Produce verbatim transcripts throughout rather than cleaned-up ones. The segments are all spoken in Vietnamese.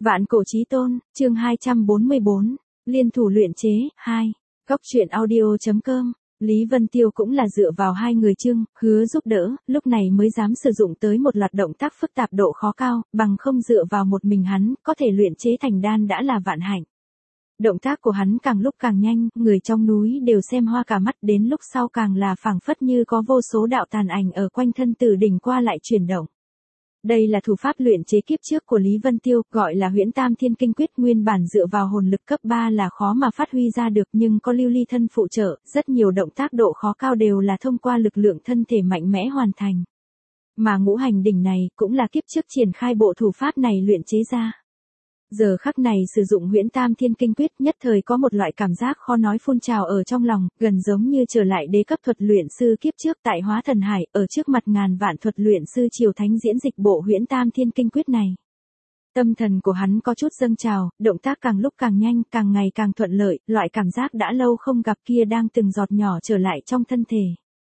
Vạn cổ chí tôn, chương hai trăm bốn mươi bốn, liên thủ luyện chế, hai. Góc truyện audio chấm com. Lý Vân Tiêu cũng là dựa vào hai người Trương, Hứa giúp đỡ, lúc này mới dám sử dụng tới một loạt động tác phức tạp độ khó cao, bằng không dựa vào một mình hắn, có thể luyện chế thành đan đã là vạn hạnh. Động tác của hắn càng lúc càng nhanh, người trong núi đều xem hoa cả mắt, đến lúc sau càng là phảng phất như có vô số đạo tàn ảnh ở quanh thân Tử Đỉnh qua lại chuyển động. Đây là thủ pháp luyện chế kiếp trước của Lý Vân Tiêu, gọi là Huyễn Tam Thiên Kinh Quyết, nguyên bản dựa vào hồn lực cấp ba là khó mà phát huy ra được, nhưng có Lưu Ly thân phụ trợ, rất nhiều động tác độ khó cao đều là thông qua lực lượng thân thể mạnh mẽ hoàn thành. Mà ngũ hành đỉnh này cũng là kiếp trước triển khai bộ thủ pháp này luyện chế ra. Giờ khắc này sử dụng Huyễn Tam Thiên Kinh Quyết, nhất thời có một loại cảm giác khó nói phun trào ở trong lòng, gần giống như trở lại đế cấp thuật luyện sư kiếp trước tại Hóa Thần Hải, ở trước mặt ngàn vạn thuật luyện sư triều thánh diễn dịch bộ Huyễn Tam Thiên Kinh Quyết này. Tâm thần của hắn có chút dâng trào, động tác càng lúc càng nhanh, càng ngày càng thuận lợi, loại cảm giác đã lâu không gặp kia đang từng giọt nhỏ trở lại trong thân thể.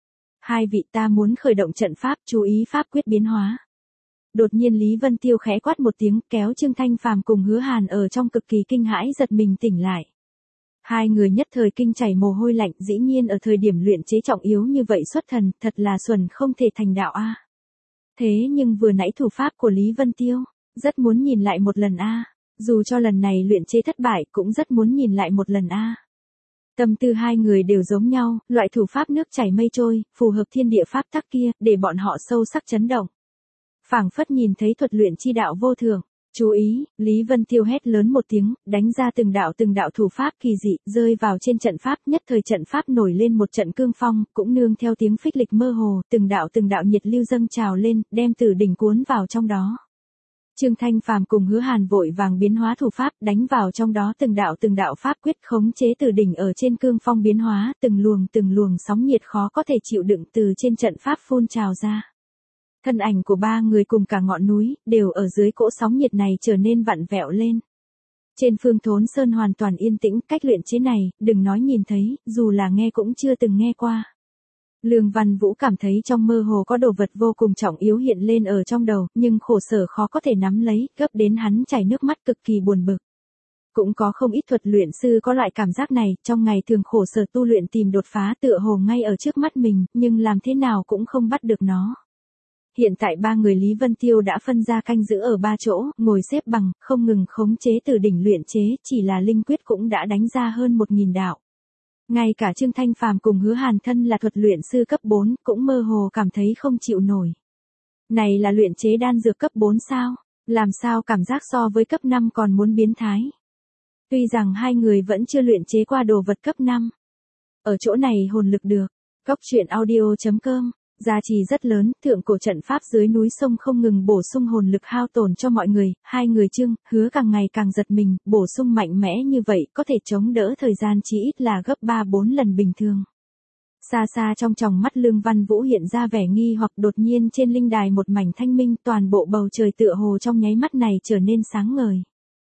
Hai vị, ta muốn khởi động trận pháp, chú ý pháp quyết biến hóa. Đột nhiên Lý Vân Tiêu khẽ quát một tiếng, kéo Trương Thanh Phàm cùng Hứa Hàn ở trong cực kỳ kinh hãi giật mình tỉnh lại. Hai người nhất thời kinh chảy mồ hôi lạnh, dĩ nhiên ở thời điểm luyện chế trọng yếu như vậy xuất thần, thật là xuẩn không thể thành đạo a. Thế nhưng vừa nãy thủ pháp của Lý Vân Tiêu, rất muốn nhìn lại một lần a, dù cho lần này luyện chế thất bại cũng rất muốn nhìn lại một lần a. Tâm tư hai người đều giống nhau, loại thủ pháp nước chảy mây trôi, phù hợp thiên địa pháp tắc kia, để bọn họ sâu sắc chấn động. Phảng phất nhìn thấy thuật luyện chi đạo vô thường. Chú ý, Lý Vân Tiêu hét lớn một tiếng, đánh ra từng đạo từng đạo thủ pháp kỳ dị, rơi vào trên trận pháp, nhất thời trận pháp nổi lên một trận cương phong, cũng nương theo tiếng phích lịch mơ hồ, từng đạo từng đạo nhiệt lưu dâng trào lên, đem Tử Đỉnh cuốn vào trong đó. Trương Thanh Phàm cùng Hứa Hàn vội vàng biến hóa thủ pháp, đánh vào trong đó từng đạo từng đạo pháp quyết khống chế Tử Đỉnh ở trên cương phong biến hóa, từng luồng từng luồng sóng nhiệt khó có thể chịu đựng từ trên trận pháp phun trào ra. Thân ảnh của ba người cùng cả ngọn núi, đều ở dưới cỗ sóng nhiệt này trở nên vặn vẹo lên. Trên Phương Thốn Sơn hoàn toàn yên tĩnh, cách luyện chế này, đừng nói nhìn thấy, dù là nghe cũng chưa từng nghe qua. Lương Văn Vũ cảm thấy trong mơ hồ có đồ vật vô cùng trọng yếu hiện lên ở trong đầu, nhưng khổ sở khó có thể nắm lấy, gấp đến hắn chảy nước mắt cực kỳ buồn bực. Cũng có không ít thuật luyện sư có loại cảm giác này, trong ngày thường khổ sở tu luyện tìm đột phá tựa hồ ngay ở trước mắt mình, nhưng làm thế nào cũng không bắt được nó. Hiện tại ba người Lý Vân Tiêu đã phân ra canh giữ ở ba chỗ, ngồi xếp bằng, không ngừng khống chế Tử Đỉnh luyện chế, chỉ là linh quyết cũng đã đánh ra hơn một nghìn đạo. Ngay cả Trương Thanh Phàm cùng Hứa Hàn thân là thuật luyện sư cấp bốn, cũng mơ hồ cảm thấy không chịu nổi. Này là luyện chế đan dược cấp bốn sao? Làm sao cảm giác so với cấp năm còn muốn biến thái? Tuy rằng hai người vẫn chưa luyện chế qua đồ vật cấp năm. Ở chỗ này hồn lực được. Góc truyện audio chấm com. Giá trị rất lớn, thượng cổ trận pháp dưới núi sông không ngừng bổ sung hồn lực hao tổn cho mọi người, hai người Trương, Hứa càng ngày càng giật mình, bổ sung mạnh mẽ như vậy có thể chống đỡ thời gian chỉ ít là gấp ba bốn lần bình thường. Xa xa trong tròng mắt Lương Văn Vũ hiện ra vẻ nghi hoặc, đột nhiên trên linh đài một mảnh thanh minh, toàn bộ bầu trời tựa hồ trong nháy mắt này trở nên sáng ngời.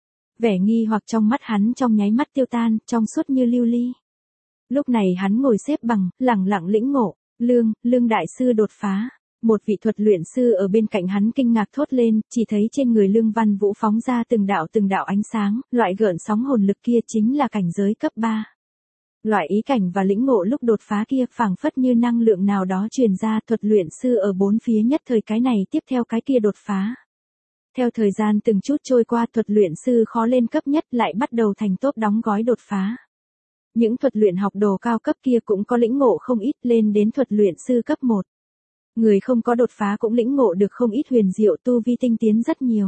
Vẻ nghi hoặc trong mắt hắn trong nháy mắt tiêu tan, trong suốt như lưu ly. Lúc này hắn ngồi xếp bằng, lẳng lặng lĩnh ngộ. Lương, Lương đại sư đột phá. Một vị thuật luyện sư ở bên cạnh hắn kinh ngạc thốt lên, chỉ thấy trên người Lương Văn Vũ phóng ra từng đạo từng đạo ánh sáng, loại gợn sóng hồn lực kia chính là cảnh giới cấp ba. Loại ý cảnh và lĩnh ngộ lúc đột phá kia phảng phất như năng lượng nào đó truyền ra, thuật luyện sư ở bốn phía nhất thời cái này tiếp theo cái kia đột phá. Theo thời gian từng chút trôi qua, thuật luyện sư khó lên cấp nhất lại bắt đầu thành tốt đóng gói đột phá. Những thuật luyện học đồ cao cấp kia cũng có lĩnh ngộ không ít, lên đến thuật luyện sư cấp một. Người không có đột phá cũng lĩnh ngộ được không ít huyền diệu, tu vi tinh tiến rất nhiều.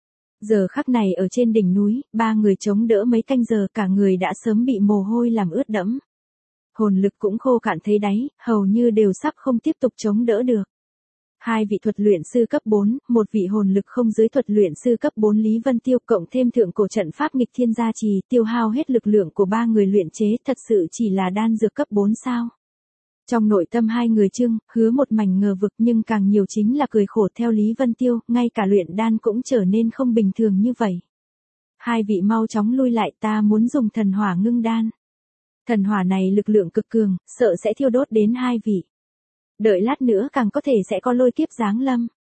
Giờ khắc này ở trên đỉnh núi, ba người chống đỡ mấy canh giờ, cả người đã sớm bị mồ hôi làm ướt đẫm. Hồn lực cũng khô cạn thấy đáy, hầu như đều sắp không tiếp tục chống đỡ được. Hai vị thuật luyện sư cấp bốn, một vị hồn lực không dưới thuật luyện sư cấp bốn Lý Vân Tiêu, cộng thêm thượng cổ trận pháp nghịch thiên gia trì, tiêu hao hết lực lượng của ba người luyện chế, thật sự chỉ là đan dược cấp bốn sao? Trong nội tâm hai người Trương, Hứa một mảnh ngờ vực, nhưng càng nhiều chính là cười khổ. Theo Lý Vân Tiêu, ngay cả luyện đan cũng trở nên không bình thường như vậy. Hai vị mau chóng lui lại, ta muốn dùng thần hỏa ngưng đan. Thần hỏa này lực lượng cực cường, sợ sẽ thiêu đốt đến hai vị. Đợi lát nữa càng có thể sẽ có lôi kiếp giáng lâm.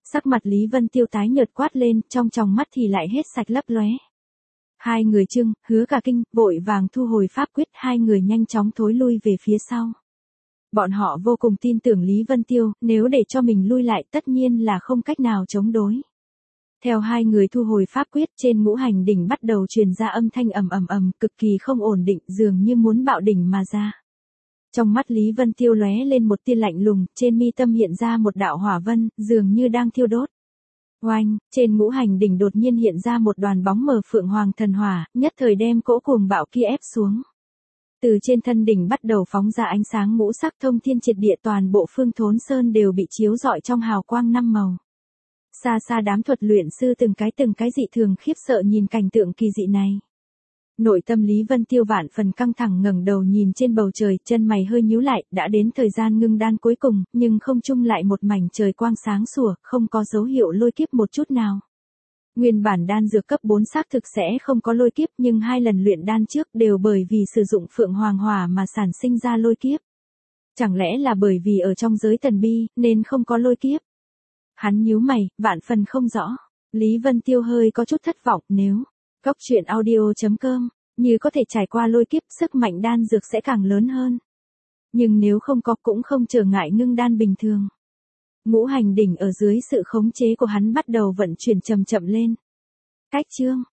Sắc mặt Lý Vân Tiêu tái nhợt quát lên, trong tròng mắt thì lại hết sạch lấp lóe. Hai người Trương, Hứa cả kinh, vội vàng thu hồi pháp quyết, hai người nhanh chóng thối lui về phía sau. Bọn họ vô cùng tin tưởng Lý Vân Tiêu, nếu để cho mình lui lại tất nhiên là không cách nào chống đối. Theo hai người thu hồi pháp quyết, trên ngũ hành đỉnh bắt đầu truyền ra âm thanh ầm ầm ầm, cực kỳ không ổn định, dường như muốn bạo đỉnh mà ra. Trong mắt Lý Vân Tiêu lóe lên một tia lạnh lùng, trên mi tâm hiện ra một đạo hỏa vân, dường như đang thiêu đốt. Oanh, trên ngũ hành đỉnh đột nhiên hiện ra một đoàn bóng mờ phượng hoàng thần hỏa, nhất thời đem cỗ cuồng bạo kia ép xuống. Từ trên thân đỉnh bắt đầu phóng ra ánh sáng ngũ sắc thông thiên triệt địa, toàn bộ Phương Thốn Sơn đều bị chiếu rọi trong hào quang năm màu. Xa xa đám thuật luyện sư từng cái từng cái dị thường khiếp sợ nhìn cảnh tượng kỳ dị này. Nội tâm Lý Vân Tiêu vạn phần căng thẳng, ngẩng đầu nhìn trên bầu trời, chân mày hơi nhíu lại, đã đến thời gian ngưng đan cuối cùng, nhưng không chung lại một mảnh trời quang sáng sủa, không có dấu hiệu lôi kiếp một chút nào. Nguyên bản đan dược cấp bốn xác thực sẽ không có lôi kiếp, nhưng hai lần luyện đan trước đều bởi vì sử dụng Phượng Hoàng Hỏa mà sản sinh ra lôi kiếp. Chẳng lẽ là bởi vì ở trong giới tần bi, nên không có lôi kiếp? Hắn nhíu mày, vạn phần không rõ. Lý Vân Tiêu hơi có chút thất vọng, nếu Cốc truyện audio chấm com như có thể trải qua lôi kiếp, sức mạnh đan dược sẽ càng lớn hơn. Nhưng nếu không có cũng không trở ngại ngưng đan bình thường. Ngũ hành đỉnh ở dưới sự khống chế của hắn bắt đầu vận chuyển chậm chậm lên. Cách chương